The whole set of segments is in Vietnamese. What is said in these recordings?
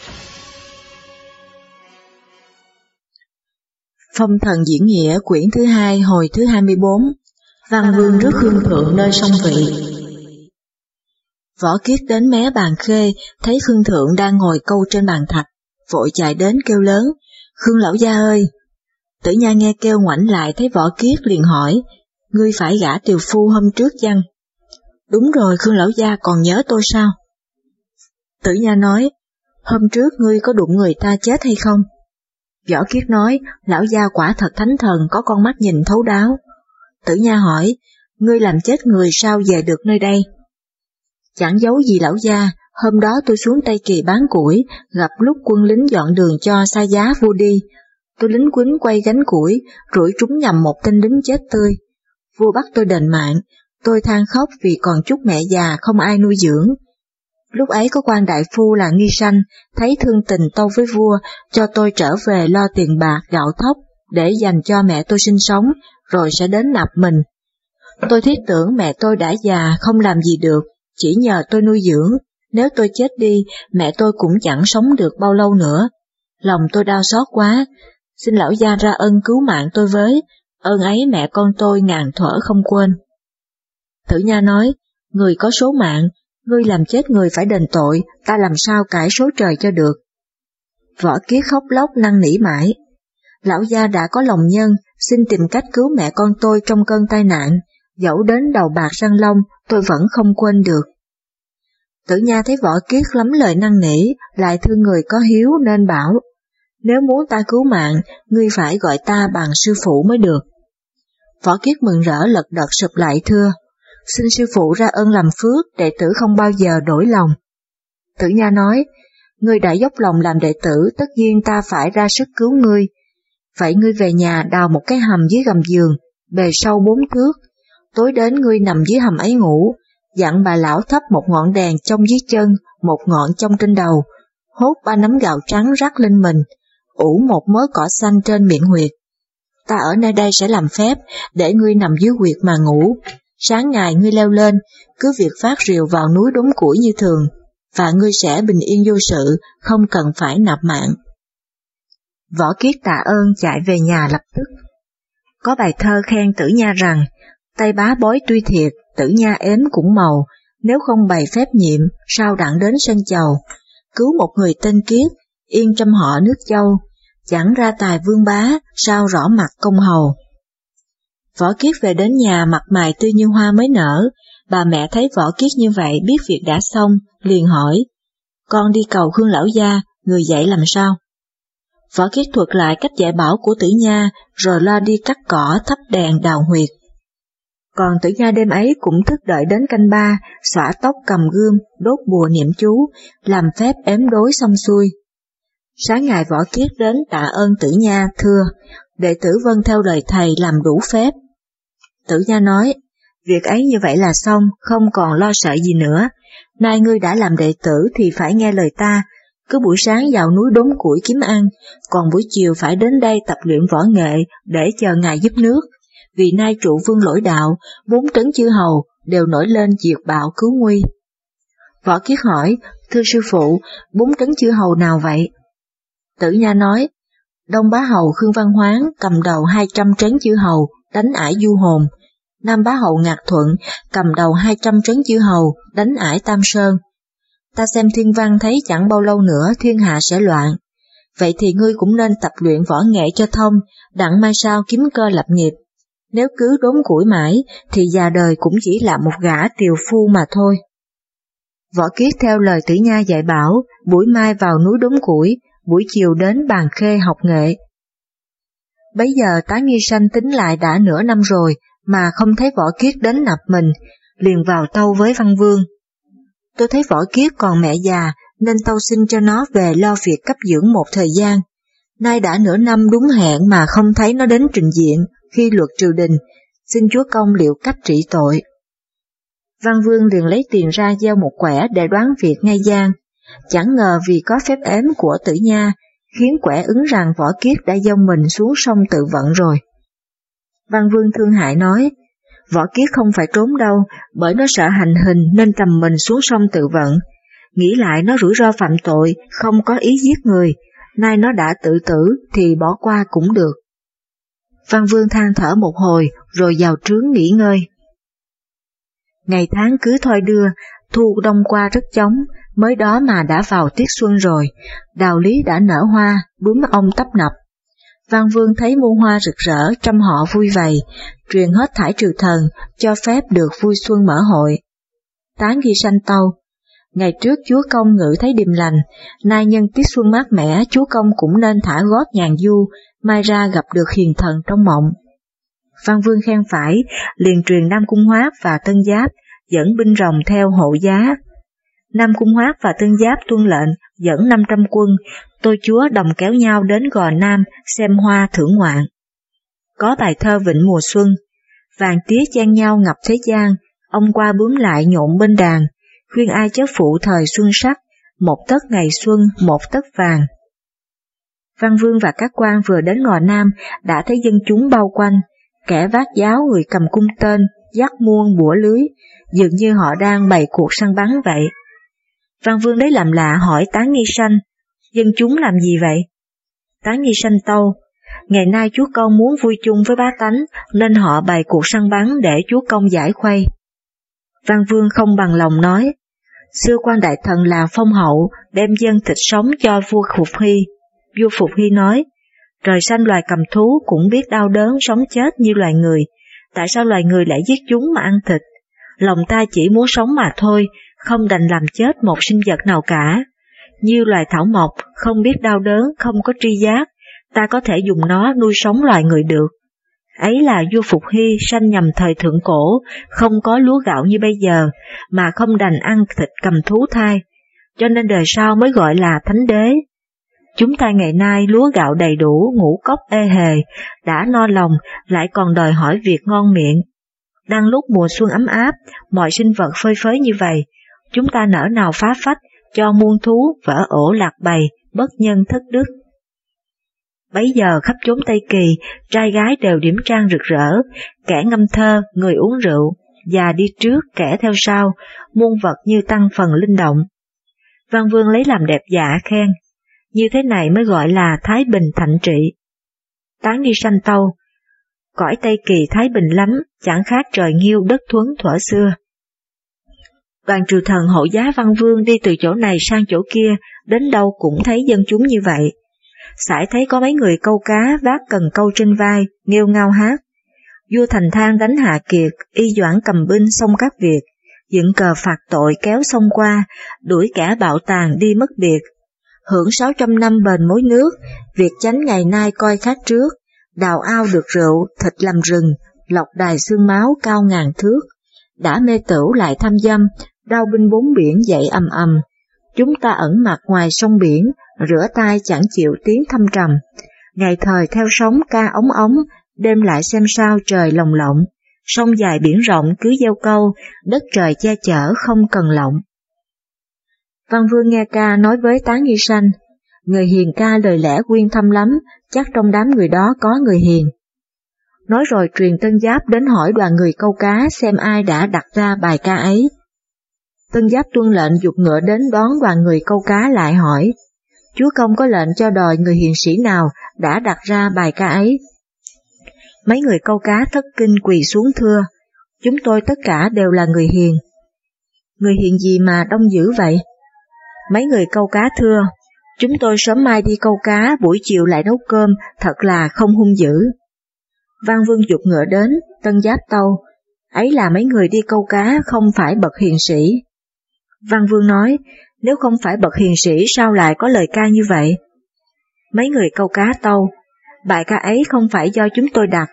Phong thần diễn nghĩa quyển thứ 2 hồi thứ 24. Văn Vương rước Khương Thượng nơi sông Vị. Võ Kiết đến mé bàn khê, thấy Khương Thượng đang ngồi câu trên bàn thạch, vội chạy đến kêu lớn, Khương lão gia ơi! Tử Nha nghe kêu ngoảnh lại thấy Võ Kiết liền hỏi, ngươi phải gả tiều phu hôm trước chăng? Đúng rồi, Khương lão gia còn nhớ tôi sao? Tử Nha nói, hôm trước ngươi có đụng người ta chết hay không? Võ Kiết nói, lão gia quả thật thánh thần có con mắt nhìn thấu đáo. Tử Nha hỏi, ngươi làm chết người sao về được nơi đây? Chẳng giấu gì lão gia, hôm đó tôi xuống Tây Kỳ bán củi, gặp lúc quân lính dọn đường cho Sa Giá vua đi. Tôi lính quýnh quay gánh củi, rủi trúng nhầm một tên lính chết tươi. Vua bắt tôi đền mạng, tôi than khóc vì còn chút mẹ già không ai nuôi dưỡng. Lúc ấy có quan đại phu là Nghi Sanh, thấy thương tình tâu với vua, cho tôi trở về lo tiền bạc gạo thóc, để dành cho mẹ tôi sinh sống, rồi sẽ đến nạp mình. Tôi thiết tưởng mẹ tôi đã già không làm gì được, chỉ nhờ tôi nuôi dưỡng, nếu tôi chết đi, mẹ tôi cũng chẳng sống được bao lâu nữa. Lòng tôi đau xót quá, xin lão gia ra ân cứu mạng tôi với, ơn ấy mẹ con tôi ngàn thuở không quên. Tử Nha nói, người có số mạng, ngươi làm chết người phải đền tội, ta làm sao cải số trời cho được. Võ Kiết khóc lóc năn nỉ mãi. Lão gia đã có lòng nhân, xin tìm cách cứu mẹ con tôi trong cơn tai nạn, dẫu đến đầu bạc răng long, tôi vẫn không quên được. Tử Nha thấy Võ Kiết lắm lời năn nỉ, lại thương người có hiếu nên bảo, nếu muốn ta cứu mạng, ngươi phải gọi ta bằng sư phụ mới được. Võ Kiết mừng rỡ lật đật sụp lại thưa, xin sư phụ ra ơn làm phước, đệ tử không bao giờ đổi lòng. Tử Nha nói, ngươi đã dốc lòng làm đệ tử, tất nhiên ta phải ra sức cứu ngươi. Vậy ngươi về nhà đào một cái hầm dưới gầm giường, bề sâu 4 thước, tối đến ngươi nằm dưới hầm ấy ngủ, dặn bà lão thắp một ngọn đèn trong dưới chân, một ngọn trong trên đầu, hốt 3 nắm gạo trắng rắc lên mình, ủ một mớ cỏ xanh trên miệng huyệt. Ta ở nơi đây sẽ làm phép, để ngươi nằm dưới huyệt mà ngủ. Sáng ngày ngươi leo lên, cứ việc phát rìu vào núi đốn củi như thường, và ngươi sẽ bình yên vô sự, không cần phải nạp mạng. Võ Kiết tạ ơn chạy về nhà lập tức. Có bài thơ khen Tử Nha rằng, tay bá bói tuy thiệt, Tử Nha ếm cũng màu, nếu không bày phép nhiệm, sao đặng đến sân chầu. Cứu một người tên Kiết, yên trăm họ nước Châu, chẳng ra tài vương bá, sao rõ mặt công hầu. Võ Kiết về đến nhà mặt mày tươi như hoa mới nở, bà mẹ thấy Võ Kiết như vậy biết việc đã xong, liền hỏi, con đi cầu Khương lão gia, người dạy làm sao? Võ Kiết thuật lại cách dạy bảo của Tử Nha, rồi lo đi cắt cỏ, thắp đèn, đào huyệt. Còn Tử Nha đêm ấy cũng thức đợi đến canh 3, xõa tóc cầm gươm, đốt bùa niệm chú, làm phép ếm đối xong xuôi. Sáng ngày Võ Kiết đến tạ ơn Tử Nha thưa, đệ tử vâng theo lời thầy làm đủ phép. Tử Nha nói, việc ấy như vậy là xong, không còn lo sợ gì nữa. Nay ngươi đã làm đệ tử thì phải nghe lời ta, cứ buổi sáng vào núi đốn củi kiếm ăn, còn buổi chiều phải đến đây tập luyện võ nghệ để chờ ngài giúp nước. Vì nay trụ vương lỗi đạo, 4 trấn chư hầu đều nổi lên diệt bạo cứu nguy. Võ Kiết hỏi, thưa sư phụ, 4 trấn chư hầu nào vậy? Tử Nha nói, Đông Bá Hầu Khương Văn Hoán cầm đầu 200 trấn chư hầu, đánh ải Du Hồn. Nam Bá Hầu Ngạc Thuận cầm đầu 200 trấn chư hầu, đánh ải Tam Sơn. Ta xem thiên văn thấy chẳng bao lâu nữa thiên hạ sẽ loạn. Vậy thì ngươi cũng nên tập luyện võ nghệ cho thông, đặng mai sau kiếm cơ lập nghiệp. Nếu cứ đốn củi mãi, thì già đời cũng chỉ là một gã tiều phu mà thôi. Võ Kiết theo lời Tử Nha dạy bảo, buổi mai vào núi đốn củi, buổi chiều đến bàn khê học nghệ. Bấy giờ tá Nghi Sanh tính lại đã nửa năm rồi, mà không thấy Võ Kiết đến nạp mình, liền vào tâu với Văn Vương. Tôi thấy Võ Kiết còn mẹ già, nên tâu xin cho nó về lo việc cấp dưỡng một thời gian. Nay đã nửa năm đúng hẹn mà không thấy nó đến trình diện, khi luật triều đình, xin chúa công liệu cách trị tội. Văn Vương liền lấy tiền ra gieo một quẻ để đoán việc ngay gian. Chẳng ngờ vì có phép ếm của Tử Nha, khiến quẻ ứng rằng Võ Kiết đã dông mình xuống sông tự vận rồi. Văn Vương thương hại nói, Võ Kiết không phải trốn đâu, bởi nó sợ hành hình nên trầm mình xuống sông tự vận. nghĩ lại nó rủi ro phạm tội, không có ý giết người, nay nó đã tự tử thì bỏ qua cũng được. Văn Vương than thở một hồi rồi vào trướng nghỉ ngơi. Ngày tháng cứ thôi đưa, thu đông qua rất chóng, mới đó mà đã vào tiết xuân rồi, đào lý đã nở hoa, bướm ong tấp nập. Văn Vương thấy muôn hoa rực rỡ, trăm họ vui vầy, truyền hết thải trừ thần, cho phép được vui xuân mở hội. Tán ghi sanh tâu, ngày trước chúa công ngự thấy điềm lành, nay nhân tiết xuân mát mẻ, chúa công cũng nên thả gót nhàn du, mai ra gặp được hiền thần trong mộng. Văn Vương khen phải, liền truyền Nam Cung Hoát và Tân Giáp dẫn binh rồng theo hộ giá. Nam Cung Hoát và Tân Giáp tuân lệnh dẫn 500 quân, tôi chúa đồng kéo nhau đến Gò Nam xem hoa thưởng ngoạn. Có bài thơ Vịnh mùa xuân, vàng tía chen nhau ngập thế gian, ông qua bướm lại nhộn bên đàn, khuyên ai chớ phụ thời xuân sắc, một tấc ngày xuân, một tấc vàng. Văn Vương và các quan vừa đến Gò Nam đã thấy dân chúng bao quanh, kẻ vác giáo, người cầm cung tên, dắt muôn bủa lưới, dường như họ đang bày cuộc săn bắn vậy. Văn Vương lấy làm lạ hỏi Tán Nghi Sanh, dân chúng làm gì vậy? Tán Nghi Sanh tâu, ngày nay chúa công muốn vui chung với bá tánh nên họ bày cuộc săn bắn để chúa công giải khuây. Văn Vương không bằng lòng nói, xưa quan đại thần là phong hậu, đem dân thịt sống cho vua Phục Hy. Vua Phục Hy nói, trời sanh loài cầm thú cũng biết đau đớn sống chết như loài người, tại sao loài người lại giết chúng mà ăn thịt? Lòng ta chỉ muốn sống mà thôi, không đành làm chết một sinh vật nào cả. Như loài thảo mộc, không biết đau đớn, không có tri giác, ta có thể dùng nó nuôi sống loài người được. Ấy là vua Phục Hy sanh nhằm thời thượng cổ, không có lúa gạo như bây giờ, mà không đành ăn thịt cầm thú thai, cho nên đời sau mới gọi là thánh đế. Chúng ta ngày nay lúa gạo đầy đủ, ngũ cốc ê hề, đã no lòng, lại còn đòi hỏi việc ngon miệng. Đang lúc mùa xuân ấm áp, mọi sinh vật phơi phới như vậy, chúng ta nỡ nào phá phách, cho muôn thú vỡ ổ lạc bầy, bất nhân thất đức. Bấy giờ khắp chốn Tây Kỳ, trai gái đều điểm trang rực rỡ, kẻ ngâm thơ, người uống rượu, già đi trước, kẻ theo sau, muôn vật như tăng phần linh động. Văn Vương lấy làm đẹp dạ khen, như thế này mới gọi là thái bình thạnh trị. Tán Nghi Sanh tâu, cõi Tây Kỳ thái bình lắm, chẳng khác trời nghiêu đất thuấn thuở xưa. Đoàn trừ thần hộ giá Văn Vương đi từ chỗ này sang chỗ kia, đến đâu cũng thấy dân chúng như vậy. Sải thấy có mấy người câu cá vác cần câu trên vai, nghêu ngao hát. Vua Thành Thang đánh Hạ Kiệt, Y Doãn cầm binh xông các việc, dựng cờ phạt tội kéo sông qua, đuổi kẻ bạo tàn đi mất biệt. Hưởng 600 năm bền mối nước, việc chánh ngày nay coi khác trước, đào ao được rượu, thịt làm rừng, lọc đài xương máu cao ngàn thước. Đã mê tửu lại tham dâm, đao binh bốn biển dậy ầm ầm. Chúng ta ẩn mặt ngoài sông biển, rửa tay chẳng chịu tiếng thâm trầm. Ngày thời theo sóng ca ống ống, đêm lại xem sao trời lồng lộng. Sông dài biển rộng cứ gieo câu, đất trời che chở không cần lộng. Văn Vương nghe ca nói với Tán Nghi Sanh, người hiền ca lời lẽ quyên thâm lắm, chắc trong đám người đó có người hiền. Nói rồi truyền Tân Giáp đến hỏi đoàn người câu cá xem ai đã đặt ra bài ca ấy. Tân Giáp tuân lệnh giục ngựa đến đón đoàn người câu cá lại hỏi, chúa công có lệnh cho đòi người hiền sĩ nào đã đặt ra bài ca ấy? Mấy người câu cá thất kinh quỳ xuống thưa, chúng tôi tất cả đều là người hiền. Người hiền gì mà đông dữ vậy? Mấy người câu cá thưa, chúng tôi sớm mai đi câu cá, buổi chiều lại nấu cơm, thật là không hung dữ. Văn Vương giục ngựa đến, Tân Giáp tâu, ấy là mấy người đi câu cá không phải bậc hiền sĩ. Văn Vương nói, nếu không phải bậc hiền sĩ sao lại có lời ca như vậy? Mấy người câu cá tâu, bài ca ấy không phải do chúng tôi đặt.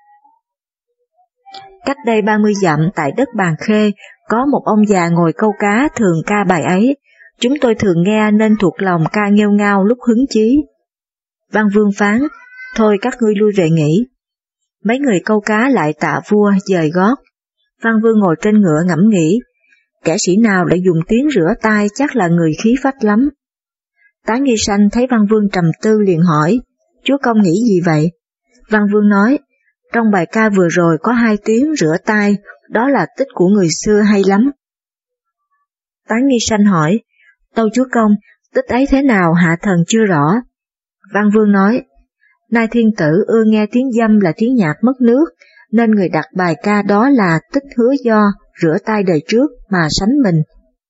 Cách đây 30 dặm tại đất Bàn Khê, có một ông già ngồi câu cá thường ca bài ấy, chúng tôi thường nghe nên thuộc lòng ca nghêu ngao lúc hứng chí. Văn Vương phán, thôi các ngươi lui về nghỉ. Mấy người câu cá lại tạ vua dời gót. Văn Vương ngồi trên ngựa ngẫm nghĩ, kẻ sĩ nào lại dùng tiếng rửa tay chắc là người khí phách lắm. Tán Nghi Sanh thấy Văn Vương trầm tư liền hỏi, chúa công nghĩ gì vậy? Văn Vương nói, trong bài ca vừa rồi có 2 tiếng rửa tay, đó là tích của người xưa hay lắm. Tán Nghi Sanh hỏi, Tâu chúa công, tích ấy thế nào hạ thần chưa rõ. Văn Vương nói, nay thiên tử ưa nghe tiếng dâm là tiếng nhạc mất nước, nên người đặt bài ca đó là Tích Hứa Do, rửa tay đời trước mà sánh mình.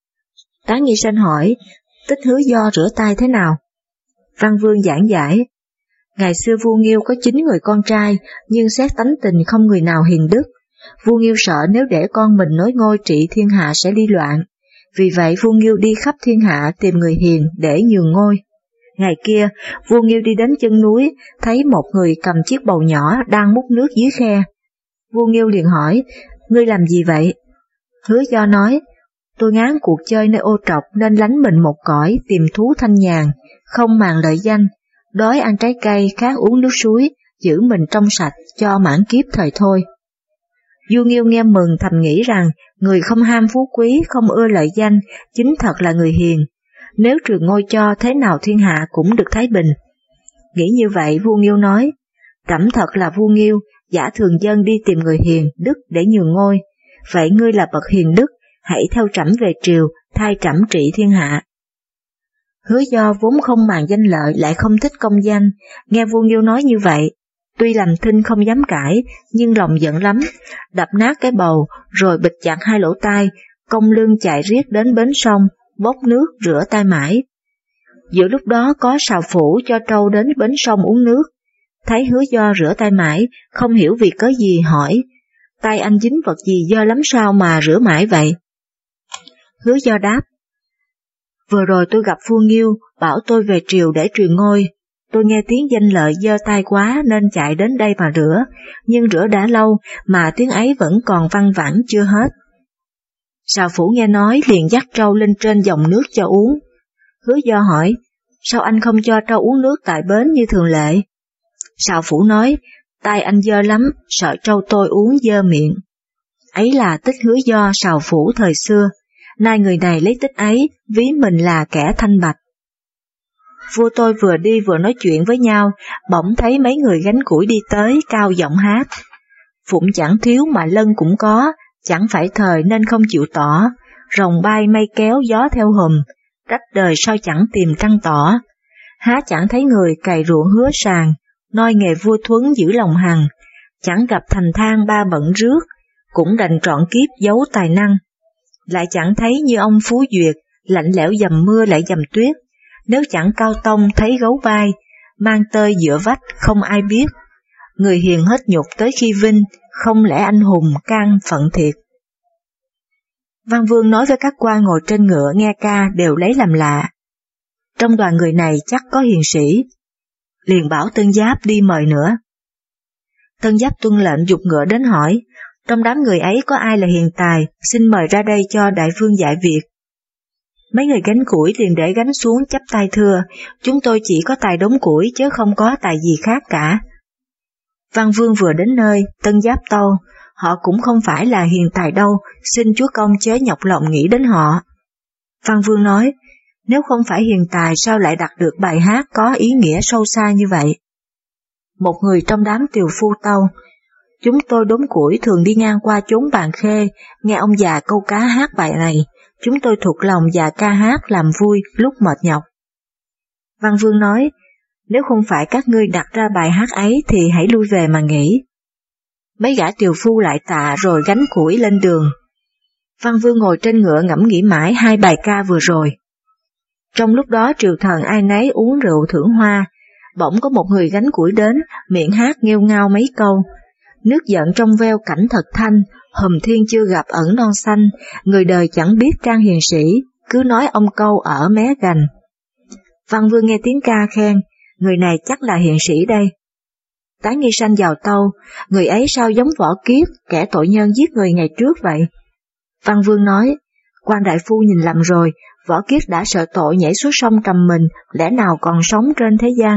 Tán Nghi Sanh hỏi, Tích Hứa Do rửa tay thế nào? Văn Vương giảng giải, ngày xưa vua Nghiêu có 9 người con trai, nhưng xét tánh tình không người nào hiền đức. Vua Nghiêu sợ nếu để con mình nối ngôi trị thiên hạ sẽ đi loạn, vì vậy vua Nghiêu đi khắp thiên hạ tìm người hiền để nhường ngôi. Ngày kia, vua Nghiêu đi đến chân núi, thấy một người cầm chiếc bầu nhỏ đang múc nước dưới khe. Vua Nghiêu liền hỏi, ngươi làm gì vậy? Hứa Do nói, tôi ngán cuộc chơi nơi ô trọc nên lánh mình một cõi tìm thú thanh nhàn, không màng lợi danh, đói ăn trái cây, khát uống nước suối, giữ mình trong sạch cho mãn kiếp thời thôi. Vua Nghiêu nghe mừng thầm nghĩ rằng người không ham phú quý, không ưa lợi danh, chính thật là người hiền. Nếu trường ngôi cho thế nào thiên hạ cũng được thái bình. Nghĩ như vậy vua Nghiêu nói, trẫm thật là vua Nghiêu, giả thường dân đi tìm người hiền đức để nhường ngôi. Vậy ngươi là bậc hiền đức, hãy theo trẫm về triều, thay trẫm trị thiên hạ. Hứa Do vốn không màng danh lợi lại không thích công danh, nghe vua Nghiêu nói như vậy, tuy làm thinh không dám cãi, nhưng lòng giận lắm, đập nát cái bầu, rồi bịt chặt 2 lỗ tai, cong lưng chạy riết đến bến sông, bốc nước rửa tay mãi. Giữa lúc đó có sào phủ cho trâu đến bến sông uống nước, thấy Hứa Do rửa tay mãi, không hiểu vì cớ gì hỏi, tay anh dính vật gì dơ lắm sao mà rửa mãi vậy? Hứa Do đáp, vừa rồi tôi gặp vua Nghiêu, bảo tôi về triều để truyền ngôi. Tôi nghe tiếng danh lợi dơ tay quá nên chạy đến đây mà rửa, nhưng rửa đã lâu mà tiếng ấy vẫn còn văng vẳng chưa hết. Sào phủ nghe nói liền dắt trâu lên trên dòng nước cho uống. Hứa Do hỏi, sao anh không cho trâu uống nước tại bến như thường lệ? Sào phủ nói, tay anh dơ lắm, sợ trâu tôi uống dơ miệng. Ấy là tích Hứa Do sào phủ thời xưa, nay người này lấy tích ấy, ví mình là kẻ thanh bạch. Vua tôi vừa đi vừa nói chuyện với nhau, bỗng thấy mấy người gánh củi đi tới, cao giọng hát. Phụng chẳng thiếu mà lân cũng có, chẳng phải thời nên không chịu tỏ, rồng bay mây kéo gió theo hùm, trách đời sao chẳng tìm trăng tỏ. Há chẳng thấy người cày ruộng hứa sàng, noi nghề vua Thuấn giữ lòng hằng, chẳng gặp thành thang ba bận rước, cũng đành trọn kiếp giấu tài năng. Lại chẳng thấy như ông Phú Duyệt, lạnh lẽo dầm mưa lại dầm tuyết, nếu chẳng Cao Tông thấy gấu bay, mang tơi dựa vách không ai biết. Người hiền hết nhục tới khi vinh, không lẽ anh hùng can phận thiệt. Văn Vương nói với các quan ngồi trên ngựa nghe ca đều lấy làm lạ. Trong đoàn người này chắc có hiền sĩ, liền bảo Tân Giáp đi mời nữa. Tân Giáp tuân lệnh giục ngựa đến hỏi, trong đám người ấy có ai là hiền tài, xin mời ra đây cho đại vương dạy việc. Mấy người gánh củi liền để gánh xuống chắp tay thưa, chúng tôi chỉ có tài đốn củi chứ không có tài gì khác cả. Văn Vương vừa đến nơi, Tân Giáp tâu, họ cũng không phải là hiền tài đâu, xin chúa công chớ nhọc lòng nghĩ đến họ. Văn Vương nói, nếu không phải hiền tài sao lại đặt được bài hát có ý nghĩa sâu xa như vậy? Một người trong đám tiều phu tâu, chúng tôi đốn củi thường đi ngang qua chốn Bàn Khê, nghe ông già câu cá hát bài này, chúng tôi thuộc lòng và ca hát làm vui lúc mệt nhọc. Văn Vương nói, nếu không phải các ngươi đặt ra bài hát ấy thì hãy lui về mà nghỉ. Mấy gã tiều phu lại tạ rồi gánh củi lên đường. Văn Vương ngồi trên ngựa ngẫm nghĩ mãi 2 bài ca vừa rồi. Trong lúc đó triều thần ai nấy uống rượu thưởng hoa, bỗng có một người gánh củi đến, miệng hát nghêu ngao mấy câu. Nước giận trong veo cảnh thật thanh, hùm thiên chưa gặp ẩn non xanh, người đời chẳng biết trang hiền sĩ, cứ nói ông câu ở mé gành. Văn Vương nghe tiếng ca khen, người này chắc là hiền sĩ đây. Tán Nghi Sanh vào tâu, người ấy sao giống Võ Kiết, kẻ tội nhân giết người ngày trước vậy? Văn Vương nói, quan đại phu nhìn lầm rồi, Võ Kiết đã sợ tội nhảy xuống sông trầm mình, lẽ nào còn sống trên thế gian?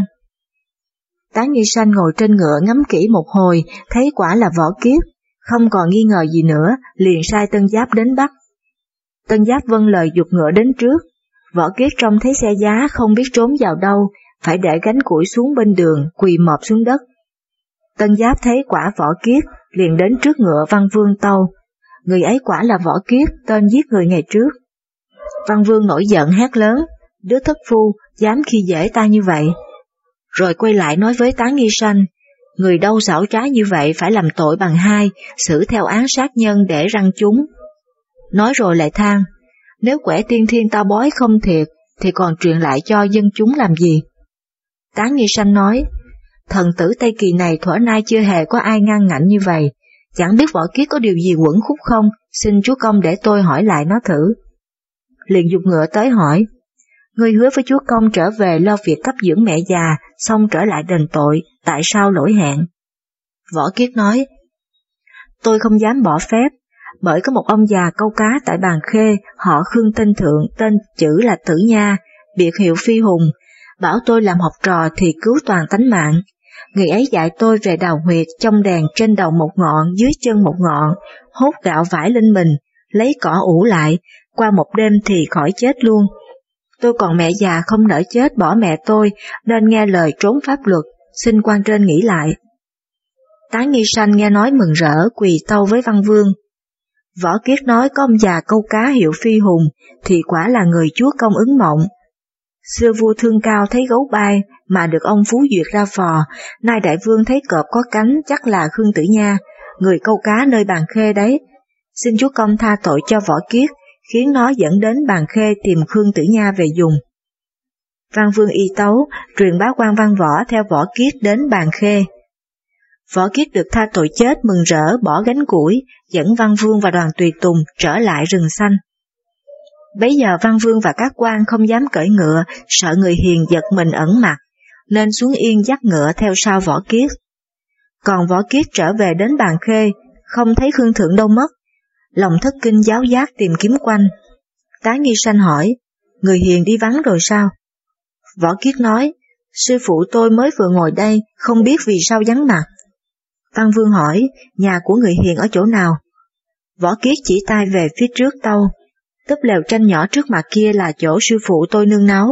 Tán Nghi Sanh ngồi trên ngựa ngắm kỹ một hồi, thấy quả là Võ Kiết, không còn nghi ngờ gì nữa, liền sai Tân Giáp đến bắt. Tân Giáp vâng lời giục ngựa đến trước, Võ Kiết trông thấy xe giá không biết trốn vào đâu, phải để gánh củi xuống bên đường, quỳ mọp xuống đất. Tân Giáp thấy quả Võ Kiết, liền đến trước ngựa Văn Vương tâu, người ấy quả là Võ Kiết, tên giết người ngày trước. Văn Vương nổi giận hét lớn, đứa thất phu, dám khi dễ ta như vậy. Rồi quay lại nói với Tán Nghi Sanh, người đâu xảo trá như vậy phải làm tội bằng 2, xử theo án sát nhân để răn chúng. Nói rồi lại than, nếu quẻ tiên thiên ta bói không thiệt, thì còn truyền lại cho dân chúng làm gì? Tán Nghi Sanh nói, thần tử Tây Kỳ này thuở nay chưa hề có ai ngang ngạnh như vậy, chẳng biết Võ Kiết có điều gì uẩn khúc không, xin chúa công để tôi hỏi lại nó thử. Liền dục ngựa tới hỏi, ngươi hứa với chúa công trở về lo việc cấp dưỡng mẹ già, xong trở lại đền tội, tại sao lỗi hẹn? Võ Kiết nói, tôi không dám bỏ phép, bởi có một ông già câu cá tại Bàn Khê, họ Khương tên Thượng, tên chữ là Tử Nha, biệt hiệu Phi Hùng, bảo tôi làm học trò thì cứu toàn tánh mạng. Người ấy dạy tôi về đào huyệt trong đèn trên đầu một ngọn, dưới chân một ngọn, hốt gạo vải lên mình, lấy cỏ ủ lại, qua một đêm thì khỏi chết luôn. Tôi còn mẹ già không nỡ chết bỏ mẹ tôi, nên nghe lời trốn pháp luật, xin quan trên nghĩ lại. Tán Nghi Sanh nghe nói mừng rỡ, quỳ tâu với Văn Vương. Võ Kiết nói có ông già câu cá hiệu Phi Hùng, thì quả là người chúa công ứng mộng. Xưa vua Thương Cao thấy gấu bay, mà được ông Phú Duyệt ra phò, nay đại vương thấy cọp có cánh, chắc là Khương Tử Nha, người câu cá nơi Bàn Khê đấy. Xin chúa công tha tội cho Võ Kiết, khiến nó dẫn đến Bàn Khê tìm Khương Tử Nha về dùng. Văn Vương y tấu, truyền báo quan Văn Võ theo Võ Kiết đến Bàn Khê. Võ Kiết được tha tội chết mừng rỡ bỏ gánh củi, dẫn Văn Vương và đoàn tùy tùng trở lại rừng xanh. Bấy giờ Văn Vương và các quan không dám cưỡi ngựa, sợ người hiền giật mình ẩn mặt, nên xuống yên dắt ngựa theo sau Võ Kiết. Còn Võ Kiết trở về đến Bàn Khê, không thấy Khương Thượng đâu mất, lòng thất kinh giáo giác tìm kiếm quanh. Tán Nghi Sanh hỏi, người hiền đi vắng rồi sao? Võ Kiết nói, sư phụ tôi mới vừa ngồi đây, không biết vì sao vắng mặt. Văn Vương hỏi, nhà của người hiền ở chỗ nào? Võ Kiết chỉ tay về phía trước tâu, túp lều tranh nhỏ trước mặt kia là chỗ sư phụ tôi nương náu.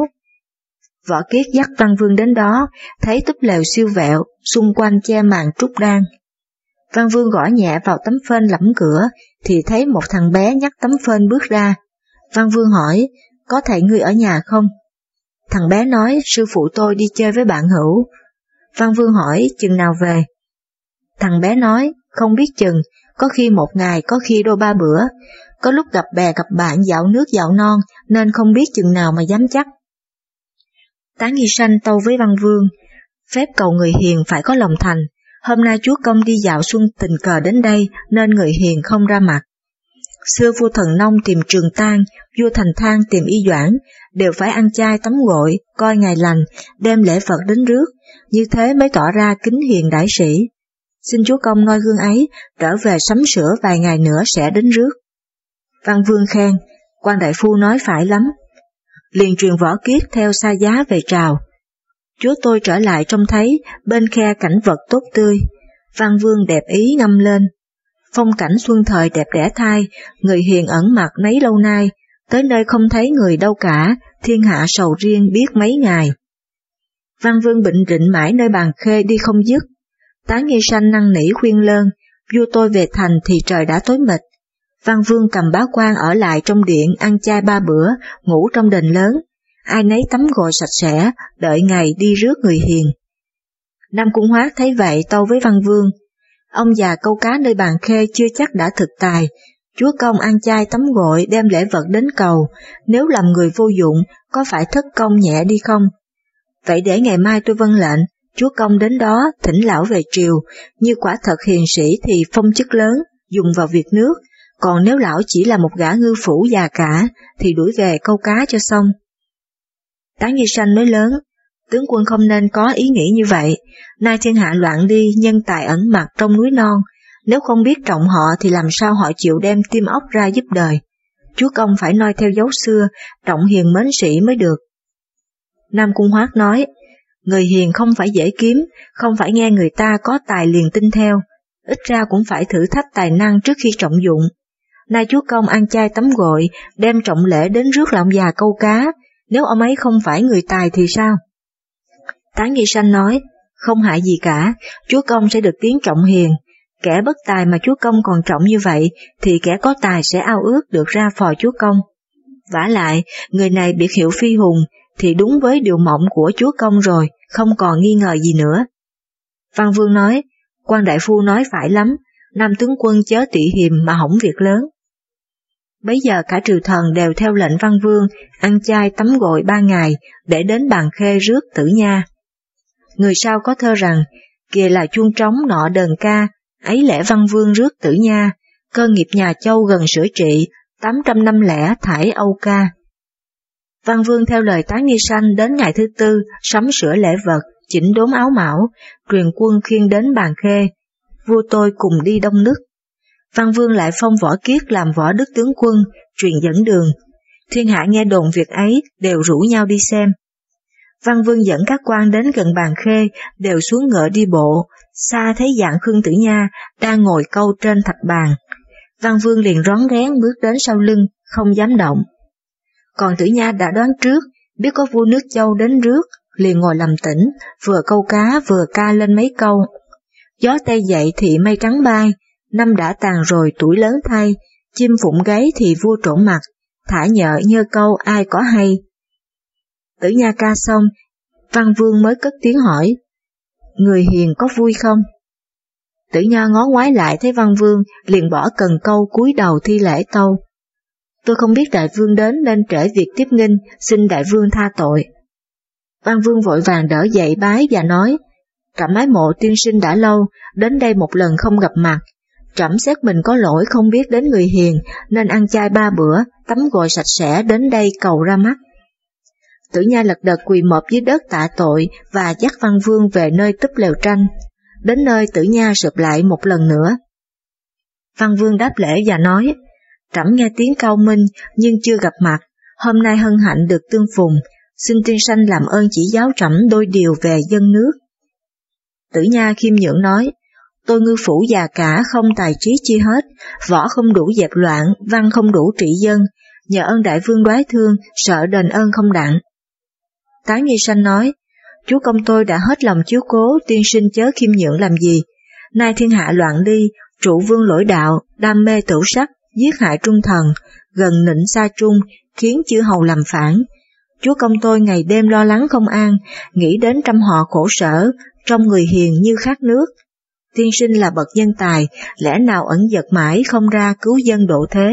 Võ Kiết dắt Văn Vương đến đó, thấy túp lều siêu vẹo, xung quanh che màn trúc đan. Văn Vương gõ nhẹ vào tấm phên lẫm cửa, thì thấy một thằng bé nhắc tấm phên bước ra. Văn Vương hỏi, có thầy ngươi ở nhà không? Thằng bé nói, sư phụ tôi đi chơi với bạn hữu. Văn Vương hỏi, chừng nào về? Thằng bé nói, không biết chừng, có khi một ngày, có khi đôi ba bữa, có lúc gặp bè gặp bạn dạo nước dạo non, nên không biết chừng nào mà dám chắc. Tán Nghi Sanh tâu với Văn Vương, phép cầu người hiền phải có lòng thành, hôm nay chúa công đi dạo xuân tình cờ đến đây, nên người hiền không ra mặt. Xưa vua Thần Nông tìm Trường Tang, vua Thành Thang tìm Y Doãn, đều phải ăn chay tắm gội, coi ngày lành, đem lễ vật đến rước, như thế mới tỏ ra kính hiền đại sĩ. Xin chúa công noi gương ấy, trở về sắm sửa vài ngày nữa sẽ đến rước. Văn Vương khen, quan đại phu nói phải lắm. Liền truyền Võ Kiết theo xa giá về trào. Chúa tôi trở lại trông thấy bên khe cảnh vật tốt tươi. Văn Vương đẹp ý ngâm lên. Phong cảnh xuân thời đẹp đẽ thai, người hiền ẩn mặt nấy lâu nay, tới nơi không thấy người đâu cả, thiên hạ sầu riêng biết mấy ngày. Văn Vương bệnh rịnh mãi nơi Bàn Khê đi không dứt. Tán Nghi Sanh năn nỉ khuyên lơn, vua tôi về thành thì trời đã tối mịt. Văn Vương cầm bá quan ở lại trong điện ăn chay 3 bữa, ngủ trong đền lớn, ai nấy tắm gội sạch sẽ, đợi ngày đi rước người hiền. Nam Cung Hoát thấy vậy tâu với Văn Vương, ông già câu cá nơi Bàn Khê chưa chắc đã thực tài, chúa công ăn chay tắm gội đem lễ vật đến cầu, nếu làm người vô dụng, có phải thất công nhẹ đi không? Vậy để ngày mai tôi vâng lệnh, chúa công đến đó thỉnh lão về triều, như quả thật hiền sĩ thì phong chức lớn, dùng vào việc nước, còn nếu lão chỉ là một gã ngư phủ già cả, thì đuổi về câu cá cho xong. Tán Nghi Sanh nói lớn, tướng quân không nên có ý nghĩ như vậy, nay thiên hạ loạn đi, nhân tài ẩn mặt trong núi non, nếu không biết trọng họ thì làm sao họ chịu đem tim óc ra giúp đời. Chúa công phải noi theo dấu xưa, trọng hiền mến sĩ mới được. Nam Cung Hoát nói, người hiền không phải dễ kiếm, không phải nghe người ta có tài liền tin theo, ít ra cũng phải thử thách tài năng trước khi trọng dụng. Nay chúa công ăn chay tắm gội, đem trọng lễ đến rước là ông già câu cá, nếu ông ấy không phải người tài thì sao? Tán Nghi Sanh nói, không hại gì cả, chúa công sẽ được tiếng trọng hiền, kẻ bất tài mà chúa công còn trọng như vậy, thì kẻ có tài sẽ ao ước được ra phò chúa công. Vả lại, người này biệt hiệu Phi Hùng thì đúng với điều mộng của chúa công rồi, không còn nghi ngờ gì nữa. Văn Vương nói, quan đại phu nói phải lắm, nam tướng quân chớ tị hiềm mà hỏng việc lớn. Bấy giờ cả triều thần đều theo lệnh Văn Vương ăn chay tắm gội 3 ngày để đến bàn khê rước Tử Nha. Người sau có thơ rằng, kìa là chuông trống nọ đờn ca, ấy lẽ Văn Vương rước Tử Nha, cơ nghiệp nhà Châu gần sửa trị, 800 năm lẻ thải Âu ca. Văn Vương theo lời Tán Nghi Sanh đến ngày thứ tư, sắm sửa lễ vật, chỉnh đốn áo mão, truyền quân khiêng đến bàn khê, vua tôi cùng đi đông nước. Văn Vương lại phong Võ Kiết làm võ đức tướng quân, truyền dẫn đường. Thiên hạ nghe đồn việc ấy đều rủ nhau đi xem. Văn Vương dẫn các quan đến gần bàn khê, đều xuống ngựa đi bộ, xa thấy dạng Khương Tử Nha đang ngồi câu trên thạch bàn. Văn Vương liền rón rén bước đến sau lưng, không dám động. Còn Tử Nha đã đoán trước, biết có vua nước Châu đến rước, liền ngồi làm tĩnh, vừa câu cá vừa ca lên mấy câu. Gió tây dậy thì mây trắng bay, năm đã tàn rồi tuổi lớn thay, chim phụng gáy thì vua trộn mặt, thả nhợ nhơ câu ai có hay. Tử Nha ca xong, Văn Vương mới cất tiếng hỏi, người hiền có vui không? Tử Nha ngó ngoái lại thấy Văn Vương, liền bỏ cần câu cúi đầu thi lễ tâu. Tôi không biết đại vương đến nên trễ việc tiếp nghinh, xin đại vương tha tội. Văn Vương vội vàng đỡ dậy bái và nói, trẫm ái mộ tiên sinh đã lâu, đến đây một lần không gặp mặt. Trẫm xét mình có lỗi không biết đến người hiền, nên ăn chay 3 bữa, tắm gội sạch sẽ đến đây cầu ra mắt. Tử Nha lật đật quỳ mọp dưới đất tạ tội và dắt Văn Vương về nơi túp lều tranh. Đến nơi Tử Nha sụp lại một lần nữa. Văn Vương đáp lễ và nói, trẫm nghe tiếng cao minh nhưng chưa gặp mặt, hôm nay hân hạnh được tương phùng, xin tiên sanh làm ơn chỉ giáo trẫm đôi điều về dân nước. Tử Nha khiêm nhượng nói, tôi ngư phủ già cả không tài trí chi hết, võ không đủ dẹp loạn, văn không đủ trị dân, nhờ ơn đại vương đoái thương, sợ đền ơn không đặng. Tán Nghi Sanh nói, chúa công tôi đã hết lòng chiếu cố, tiên sinh chớ khiêm nhượng làm gì. Nay thiên hạ loạn đi, trụ vương lỗi đạo, đam mê tửu sắc, giết hại trung thần, gần nịnh xa trung, khiến chư hầu làm phản. Chúa công tôi ngày đêm lo lắng không an, nghĩ đến trăm họ khổ sở, trong người hiền như khát nước. Tiên sinh là bậc nhân tài, lẽ nào ẩn dật mãi không ra cứu dân độ thế.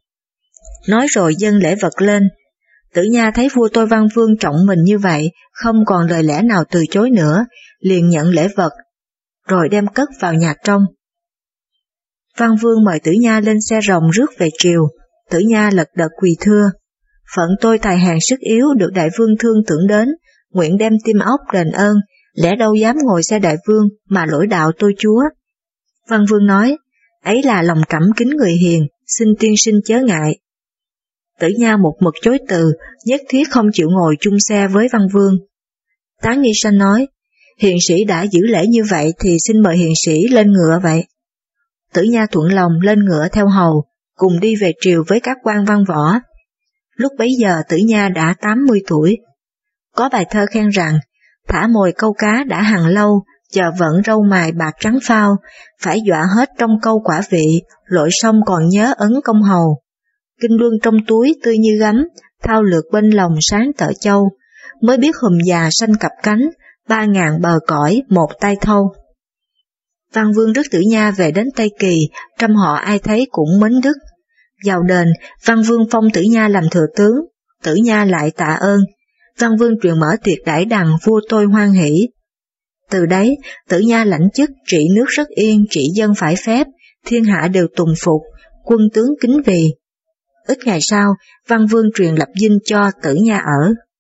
Nói rồi dâng lễ vật lên. Tử Nha thấy vua tôi Văn Vương trọng mình như vậy, không còn lời lẽ nào từ chối nữa, liền nhận lễ vật, rồi đem cất vào nhà trong. Văn Vương mời Tử Nha lên xe rồng rước về triều. Tử Nha lật đật quỳ thưa, phận tôi tài hèn sức yếu được đại vương thương tưởng đến, nguyện đem tim óc đền ơn, lẽ đâu dám ngồi xe đại vương mà lỗi đạo tôi chúa. Văn Vương nói, ấy là lòng trẫm kính người hiền, xin tiên sinh chớ ngại. Tử Nha một mực chối từ, nhất thiết không chịu ngồi chung xe với Văn Vương. Tán Nghi Sanh nói, hiền sĩ đã giữ lễ như vậy thì xin mời hiền sĩ lên ngựa vậy. Tử Nha thuận lòng lên ngựa theo hầu, cùng đi về triều với các quan văn võ. Lúc bấy giờ Tử Nha đã 80 tuổi. Có bài thơ khen rằng, thả mồi câu cá đã hằng lâu, chờ vận râu mài bạc trắng phao, phải dọa hết trong câu quả vị, lội sông còn nhớ ấn công hầu. Kinh luân trong túi tươi như gấm, thao lược bên lòng sáng tợ châu, mới biết hùm già xanh cặp cánh, 3.000 bờ cõi một tay thâu. Văn Vương rước Tử Nha về đến Tây Kỳ, trăm họ ai thấy cũng mến đức. Vào đền, Văn Vương phong Tử Nha làm thừa tướng, Tử Nha lại tạ ơn. Văn Vương truyền mở tiệc đãi đằng, vua tôi hoan hỷ. Từ đấy, Tử Nha lãnh chức trị nước rất yên, trị dân phải phép, thiên hạ đều tùng phục, quân tướng kính vì. Ít ngày sau, Văn Vương truyền lập dinh cho Tử Nha ở.